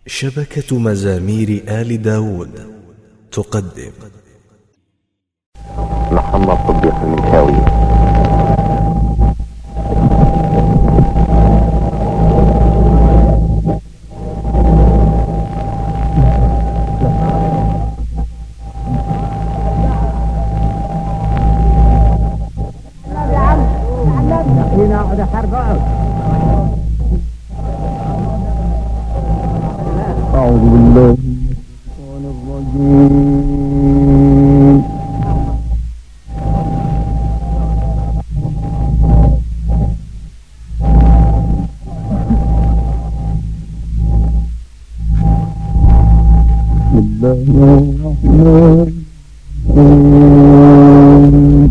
شبكة مزامير آل داود تقدم محمد صديق المنشاوي. أعوذ بالله من الشيطان الرجيم. بسم الله الرحمن الرحيم.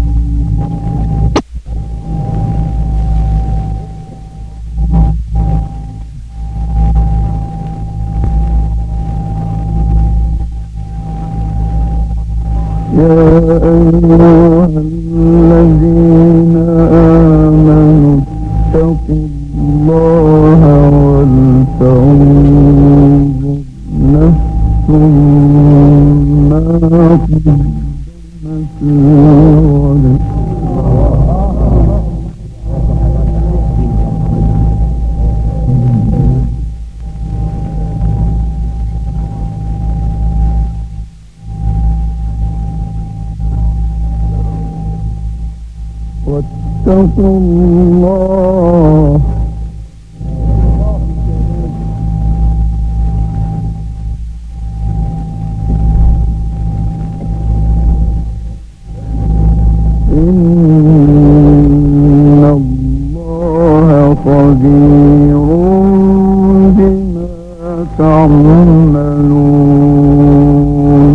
يا أيها الذين آمنوا اتقوا الله ولتنظر نفس ما قدمت لغد. واتقوا الله إن الله خبير بما تعملون.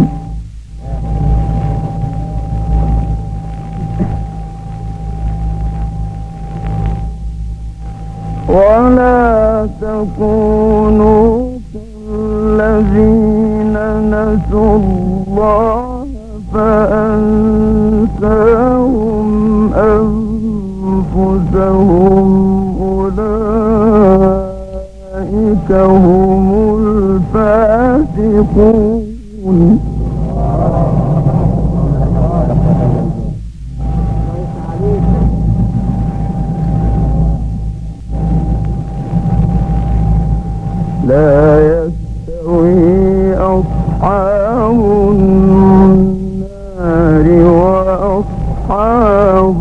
ولا تكونوا كالذين نسوا الله فأنساهم أنفسهم أولئك هم الفاسقون. لا يستوي أصحاب النار وأصحاب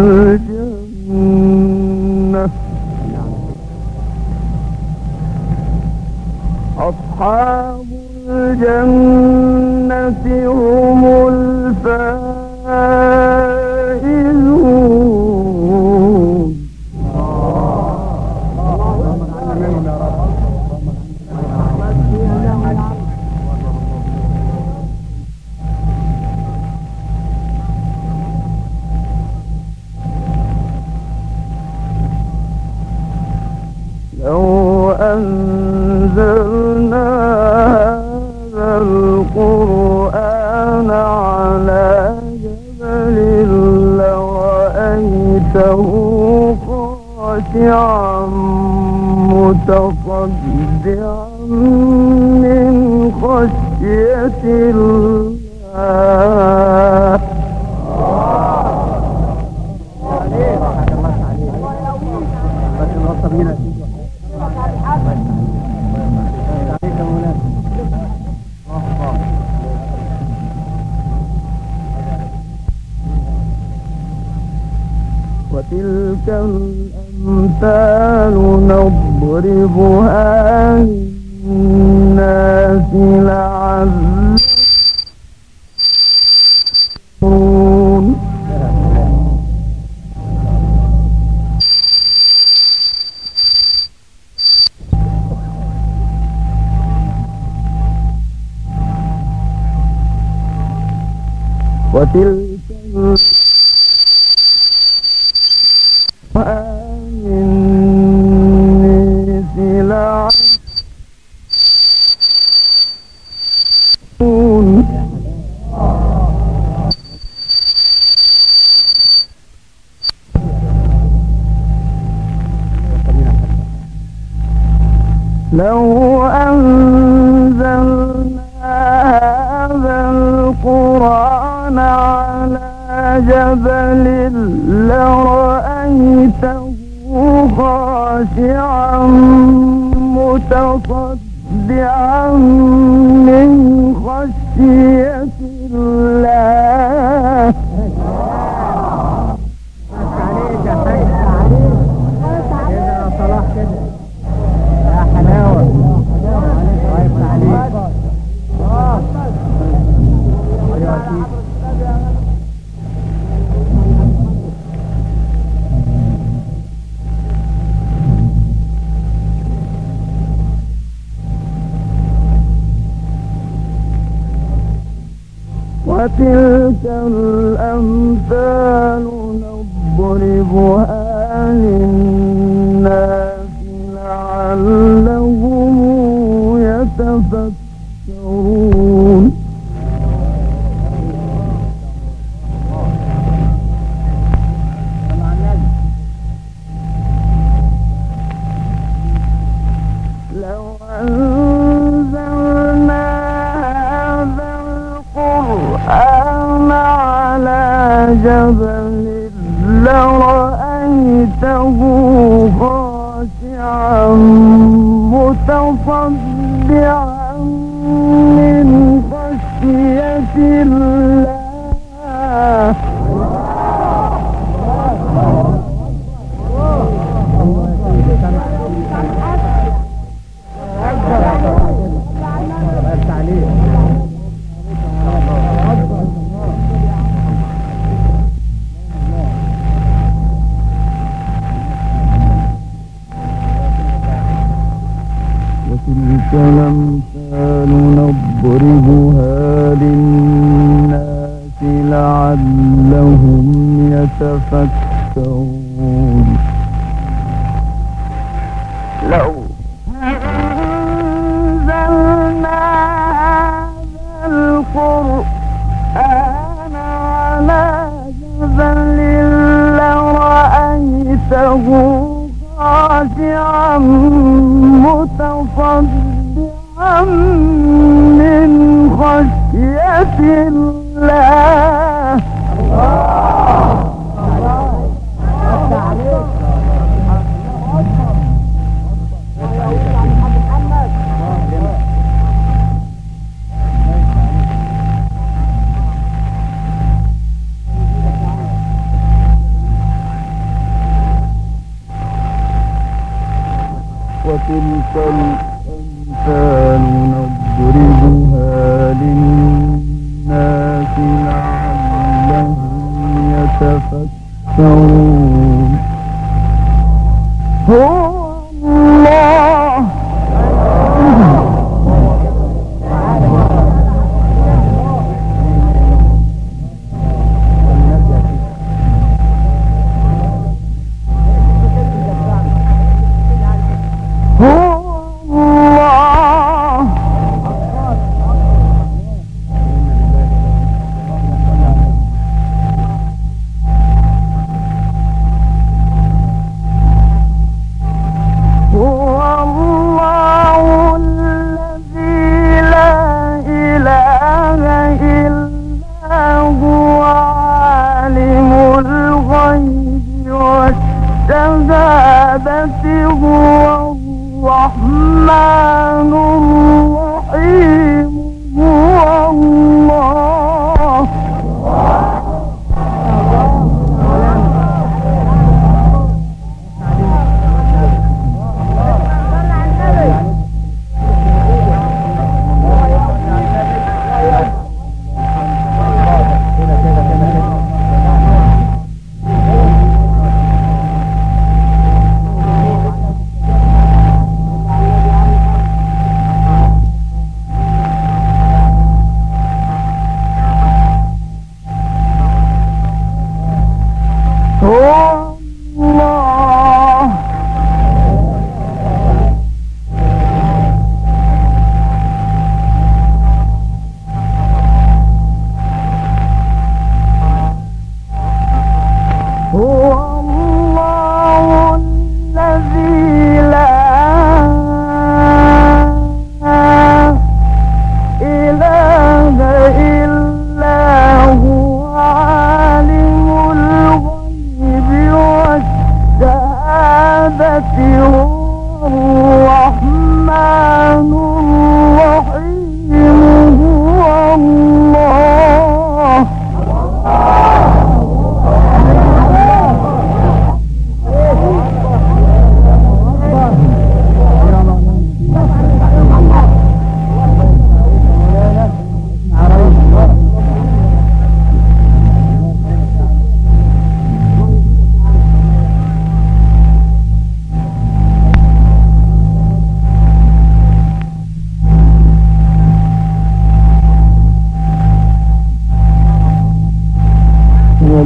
الجنة. أصحاب الجنة هم الفائزون. لو أنزلنا هذا القرآن على جبل لرأيته خاشعا متصدعا من خشية الله. وتلك الأمثال نضربها للناس لعلهم يشكرون. وتلك الناس لعلهم لو أن متصدعا من خشية الله. وتلك الأمثال نضربها للناس لعلهم يتفكرون. لو أنزلنا هذا القرآن على جبل لرأيته خاشعا متصدعا من خشية الله. وتلك الأمثال نضربها للناس لعلهم يتفكرون. لو أنزلنا هذا القرآن على جبل لرأيته خاشعا متصدعا من خشية الله. وتلك الأمثال نضربها للناس لعلهم يتفكرون. هو الله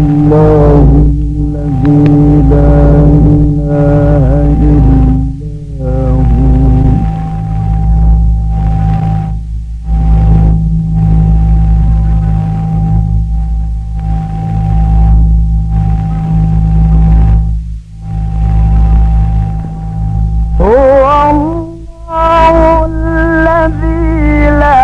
الله الذي لا إله إلا هو الله الذي لا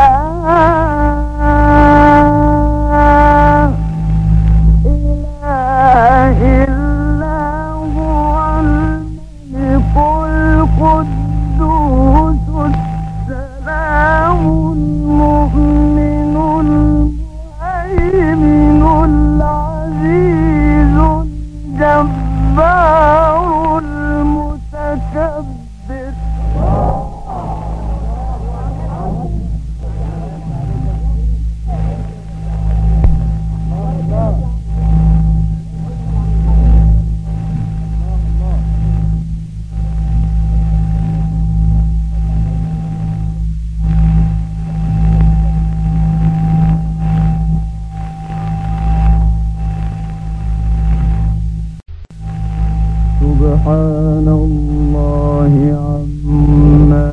إله إلا هو الملك القدوس السلام المؤمن المهيمن العزيز الجبار المتكبر سبحان الله عما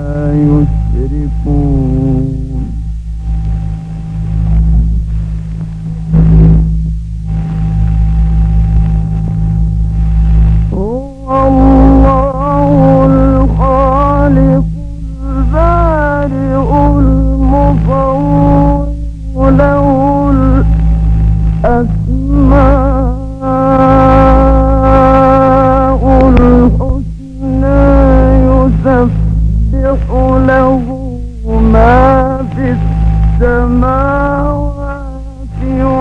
يشركون هو الله الخالق البارئ المصور له الأسماء الحسنى يسبح له ما في السماوات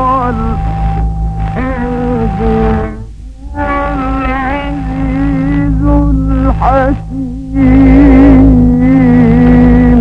والأرض العزيز الحكيم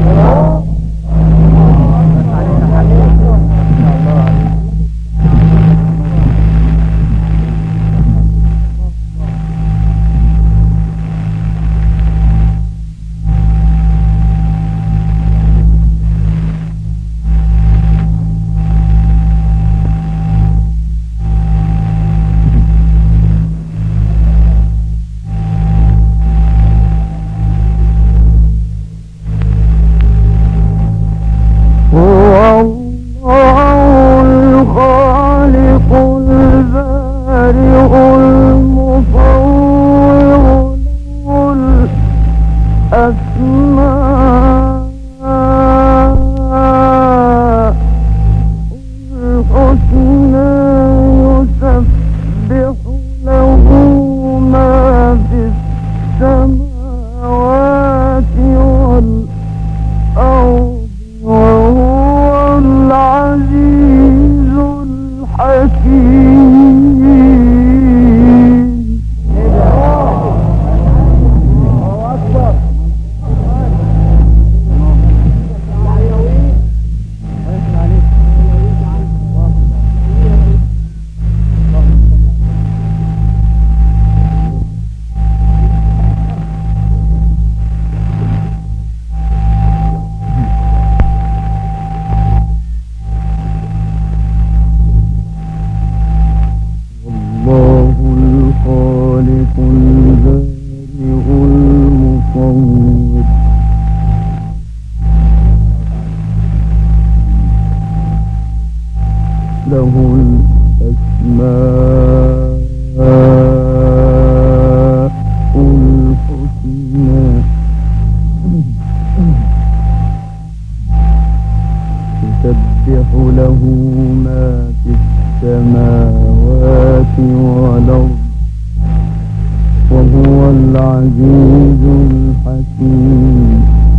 له الأسماء الحسنى يسبح له ما في السماوات والأرض وهو العزيز الحكيم.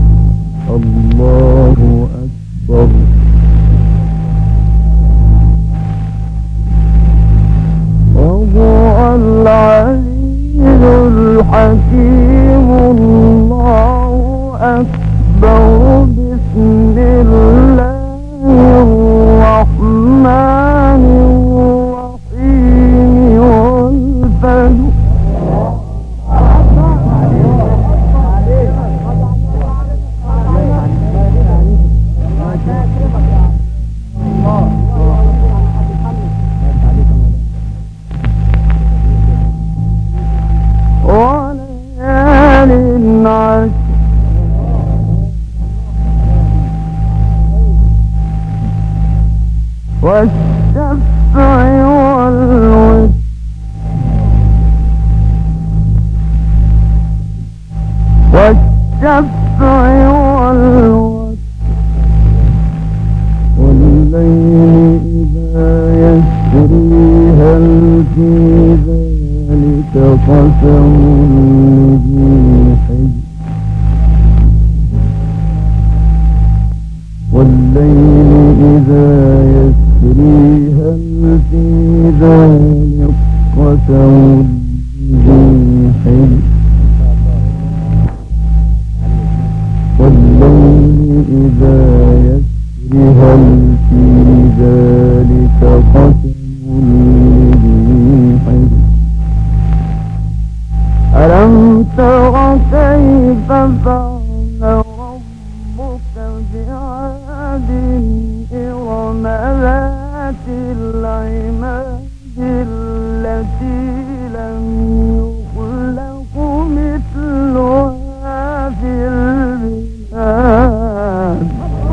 الله أكبر. وهو العزيز الحكيم. الله أكبر. بسم الله الرحمن الرحيم. والفجر. والشفع والوتر والشفع والوتر والليل إذا يسري هل في ذلك قسم لذي حجر والليل إذا يسري هل في ذلك قسم لذي حجر والليل إذا يسري هل في ذلك قسم لذي حجر ألم تر كيف فعل ربك بعاد إرم ذات العماد التي لم يخلق مثلها في البلاد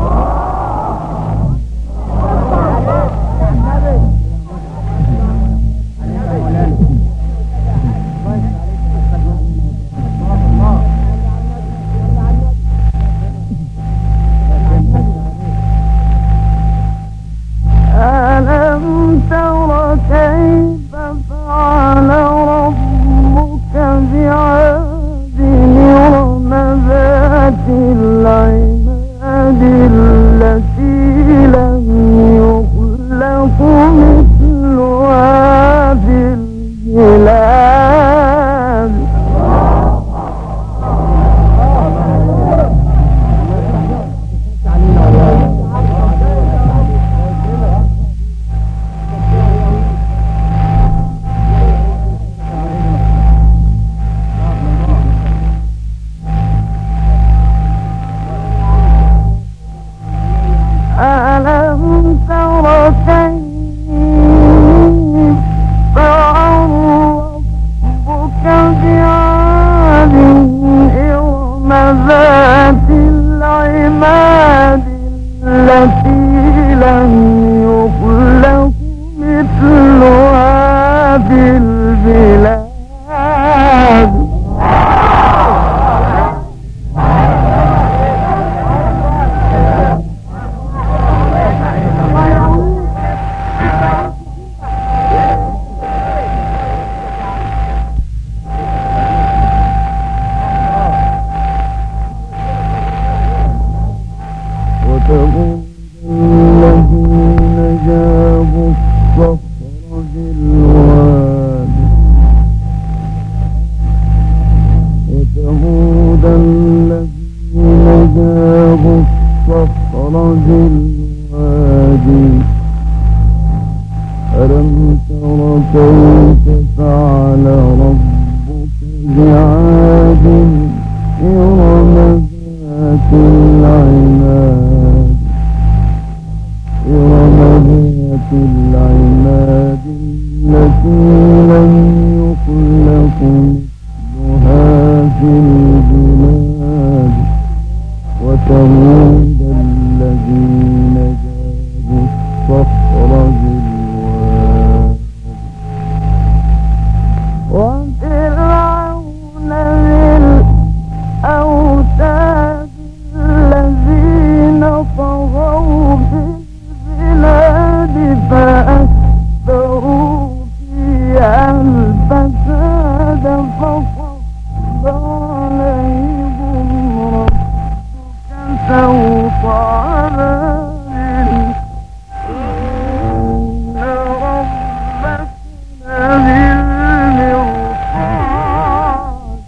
ألم تر كيف فعل ربك بعاد إرم ذات العماد التي لم يخلق مثلها في البلاد ألم تر كيف فعل ربك بعاد إرم ذات العماد التي لم يخلق مثلها في البلاد وثمود الذين جابوا الصخر بالواد وثمود الذين جابوا الصخر بالواد ألم تر كيف فعل ربك بعاد إرم ذات العماد إرم ذات العماد التي لم يخلق مثلها في البلاد وثمود الذين جابوا الصخر بالواد وفرعون ذي الأوتاد الذين طغوا في البلاد فأكثروا فيها الفساد فصب عليهم ربك سوط عذاب إن ربك لبالمرصاد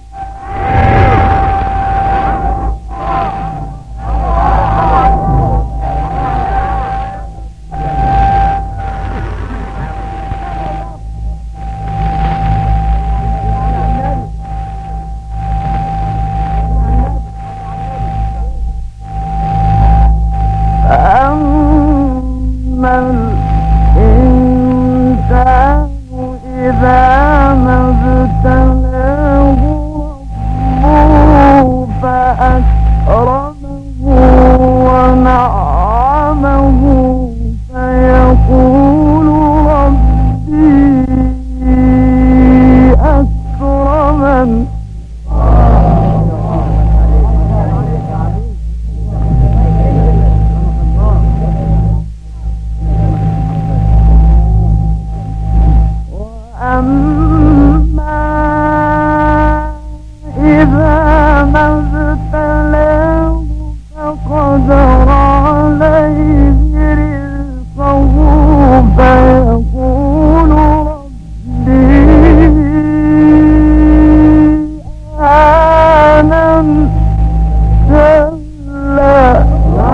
قدر عليه رزقه فيقول ربي أهانن كلا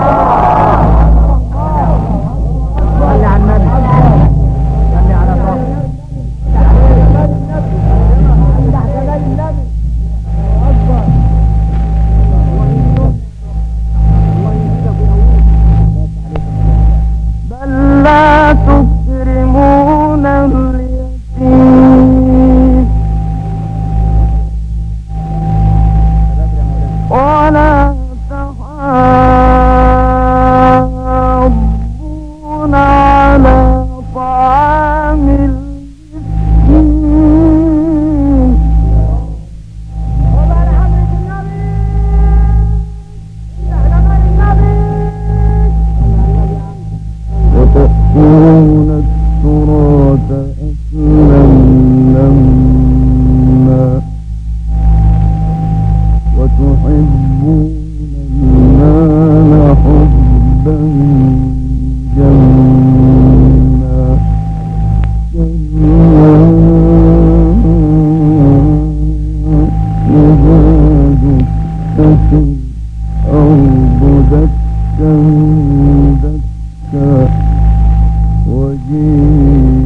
بل لا تكرمون اليتيم ولا تحاضون على طعام المسكين وتأكلون التراث أكلا لما وتحبون المال حبا جما إذا دكت الأرض دكا دكا وجيء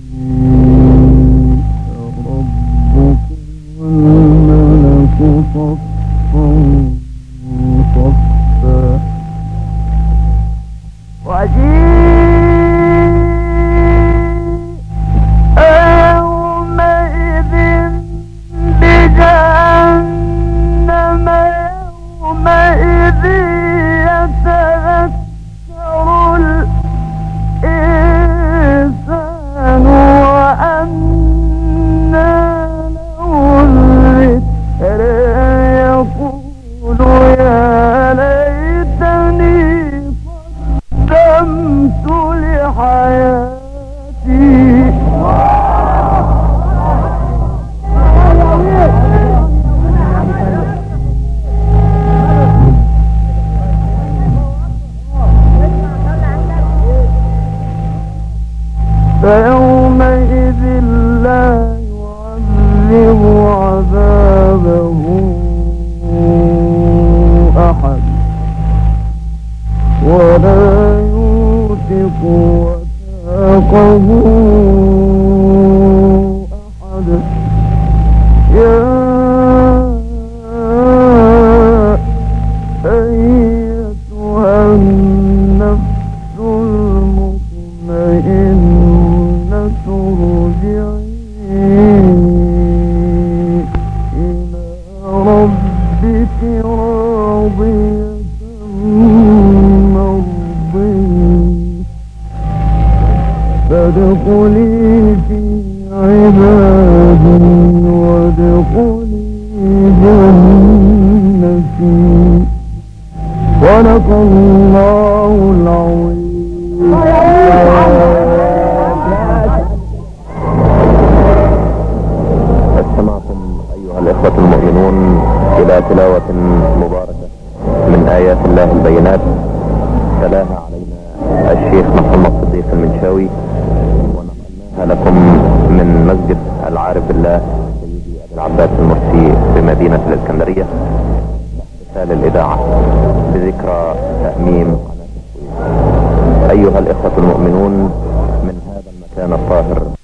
ربك والملك صفا صفا وجيء يومئذ بجهنم يومئذ يتذكر الإنسان وأنى له الذكر يقول يا ليتني قدمت لحياتي فيومئذ لا يعذب عذابه أحد ولا يوثق وثاقه أحد يا أيتها النفس المطمئنة ارجعي إلى ربك راضية مرضية فادخلي في عبادي وادخلي جنتي صدق الله العظيم. استمعتم أيها الإخوة المؤمنون إلى تلاوة مباركة من آيات الله البينات تلاها علينا الشيخ محمد صديق المنشاوي، ونقلناها لكم من مسجد العارف بالله سيدي أبي العباس المرسي بمدينة الإسكندرية رسالة الإذاعة بذكرى تأميم قناة السويس. أيها الإخوة المؤمنون من هذا المكان الطاهر